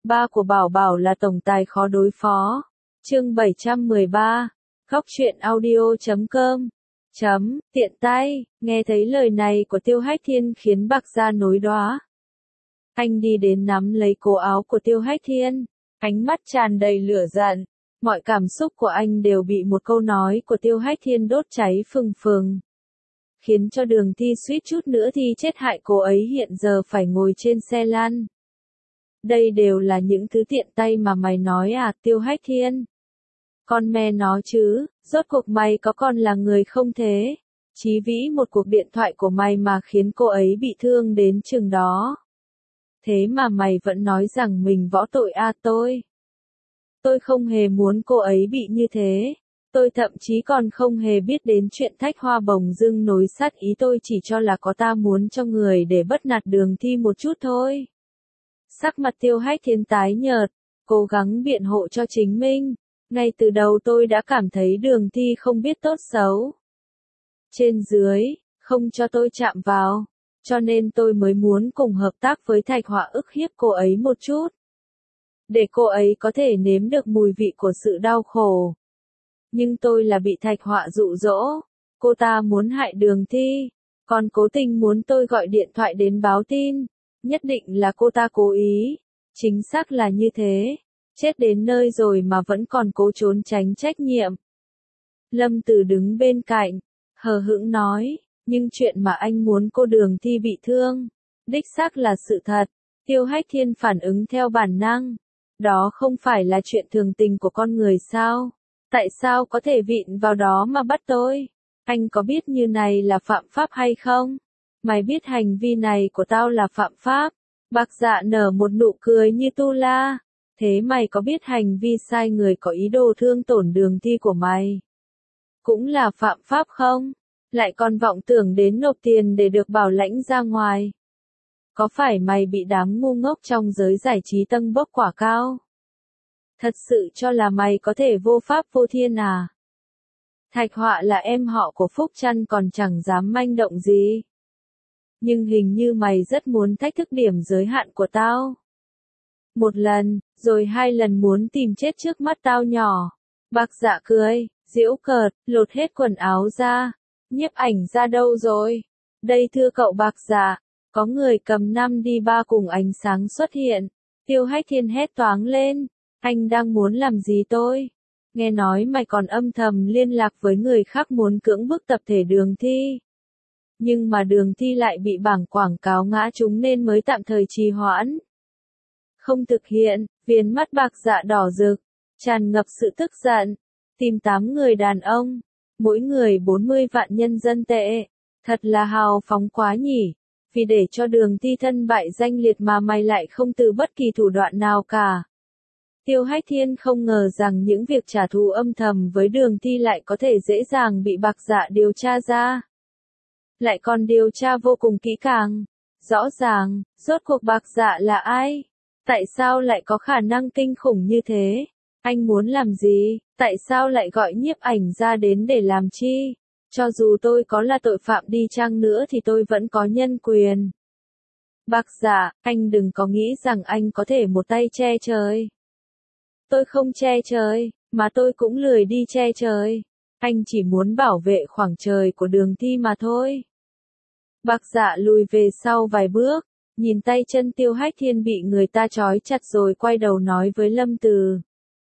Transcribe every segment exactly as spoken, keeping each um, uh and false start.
Ba của Bảo Bảo là tổng tài khó đối phó. Chương bảy trăm mười ba. Góc truyện audio chấm com. Chấm, tiện tay, nghe thấy lời này của Tiêu Hách Thiên khiến Bạc Dạ nối đoá. Anh đi đến nắm lấy cổ áo của Tiêu Hách Thiên, ánh mắt tràn đầy lửa giận. Mọi cảm xúc của anh đều bị một câu nói của Tiêu Hách Thiên đốt cháy phừng phừng. Khiến cho Đường Thi suýt chút nữa thì chết hại cô ấy hiện giờ phải ngồi trên xe lăn. Đây đều là những thứ tiện tay mà mày nói à, Tiêu Hách Thiên. Con mẹ nó chứ, rốt cuộc mày có còn là người không thế? Chí vĩ một cuộc điện thoại của mày mà khiến cô ấy bị thương đến chừng đó. Thế mà mày vẫn nói rằng mình võ tội à tôi. Tôi không hề muốn cô ấy bị như thế. Tôi thậm chí còn không hề biết đến chuyện Thách Hoa bồng dưng nối sát ý, tôi chỉ cho là có ta muốn cho người để bắt nạt Đường Thi một chút thôi. Sắc mặt Tiêu Hách Thiên tái nhợt, cố gắng biện hộ cho chính mình. Ngay từ đầu tôi đã cảm thấy Đường Thi không biết tốt xấu. Trên dưới, không cho tôi chạm vào. Cho nên tôi mới muốn cùng hợp tác với Thạch Họa ức hiếp cô ấy một chút. Để cô ấy có thể nếm được mùi vị của sự đau khổ. Nhưng tôi là bị Thạch Họa dụ dỗ. Cô ta muốn hại Đường Thi. Còn cố tình muốn tôi gọi điện thoại đến báo tin. Nhất định là cô ta cố ý. Chính xác là như thế. Chết đến nơi rồi mà vẫn còn cố trốn tránh trách nhiệm. Lâm Tử đứng bên cạnh, hờ hững nói, nhưng chuyện mà anh muốn cô Đường Thi bị thương, đích xác là sự thật. Tiêu Hách Thiên phản ứng theo bản năng. Đó không phải là chuyện thường tình của con người sao? Tại sao có thể vịn vào đó mà bắt tôi? Anh có biết như này là phạm pháp hay không? Mày biết hành vi này của tao là phạm pháp. Bạc Dạ nở một nụ cười như tu la. Thế mày có biết hành vi sai người có ý đồ thương tổn Đường Thi của mày cũng là phạm pháp không? Lại còn vọng tưởng đến nộp tiền để được bảo lãnh ra ngoài. Có phải mày bị đám ngu ngốc trong giới giải trí tâng bốc quả cao? Thật sự cho là mày có thể vô pháp vô thiên à? Thạch Họa là em họ của Phúc Trăn còn chẳng dám manh động gì. Nhưng hình như mày rất muốn thách thức điểm giới hạn của tao. Một lần, rồi hai lần muốn tìm chết trước mắt tao nhỏ. Bạc Dạ cười, giễu cợt, lột hết quần áo ra. Nhiếp ảnh ra đâu rồi? Đây thưa cậu Bạc Dạ. Có người cầm năm đi ba cùng ánh sáng xuất hiện. Tiêu Hách Thiên hét toáng lên. Anh đang muốn làm gì tôi? Nghe nói mày còn âm thầm liên lạc với người khác muốn cưỡng bức tập thể Đường Thi. Nhưng mà Đường Thi lại bị bảng quảng cáo ngã trúng nên mới tạm thời trì hoãn. Không thực hiện, viền mắt Bạc Dạ đỏ rực, tràn ngập sự tức giận. Tìm tám người đàn ông, mỗi người bốn mươi vạn nhân dân tệ. Thật là hào phóng quá nhỉ. Vì để cho Đường Thi thân bại danh liệt mà mày lại không từ bất kỳ thủ đoạn nào cả. Tiêu Hách Thiên không ngờ rằng những việc trả thù âm thầm với Đường Thi lại có thể dễ dàng bị Bạc Dạ điều tra ra. Lại còn điều tra vô cùng kỹ càng. Rõ ràng, rốt cuộc Bạc Dạ là ai? Tại sao lại có khả năng kinh khủng như thế? Anh muốn làm gì? Tại sao lại gọi nhiếp ảnh ra đến để làm chi? Cho dù tôi có là tội phạm đi chăng nữa thì tôi vẫn có nhân quyền. Bạc Dạ, anh đừng có nghĩ rằng anh có thể một tay che trời. Tôi không che trời, mà tôi cũng lười đi che trời. Anh chỉ muốn bảo vệ khoảng trời của Đường Thi mà thôi. Bạc Dạ lùi về sau vài bước, nhìn tay chân Tiêu Hách Thiên bị người ta trói chặt rồi quay đầu nói với Lâm Từ.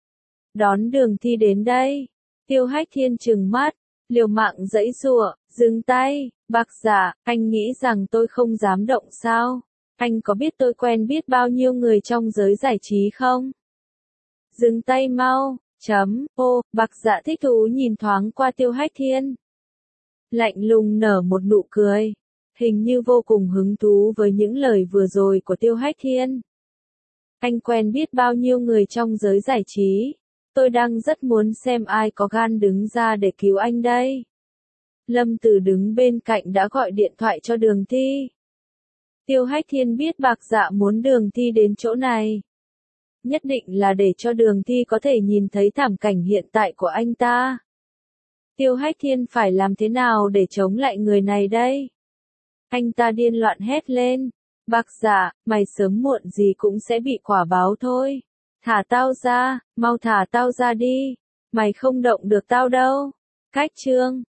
Đón Đường Thi đến đây. Tiêu Hách Thiên trừng mắt, liều mạng giãy giụa, dừng tay. Bạc Dạ, anh nghĩ rằng tôi không dám động sao? Anh có biết tôi quen biết bao nhiêu người trong giới giải trí không? Dừng tay mau, chấm, ô, Bạc Dạ thích thú nhìn thoáng qua Tiêu Hách Thiên. Lạnh lùng nở một nụ cười, hình như vô cùng hứng thú với những lời vừa rồi của Tiêu Hách Thiên. Anh quen biết bao nhiêu người trong giới giải trí, tôi đang rất muốn xem ai có gan đứng ra để cứu anh đây. Lâm Tử đứng bên cạnh đã gọi điện thoại cho Đường Thi. Tiêu Hách Thiên biết Bạc Dạ muốn Đường Thi đến chỗ này. Nhất định là để cho Đường Thi có thể nhìn thấy thảm cảnh hiện tại của anh ta. Tiêu Hách Thiên phải làm thế nào để chống lại người này đây? Anh ta điên loạn hét lên. Bác Dạ, mày sớm muộn gì cũng sẽ bị quả báo thôi. Thả tao ra, mau thả tao ra đi. Mày không động được tao đâu. Cách chương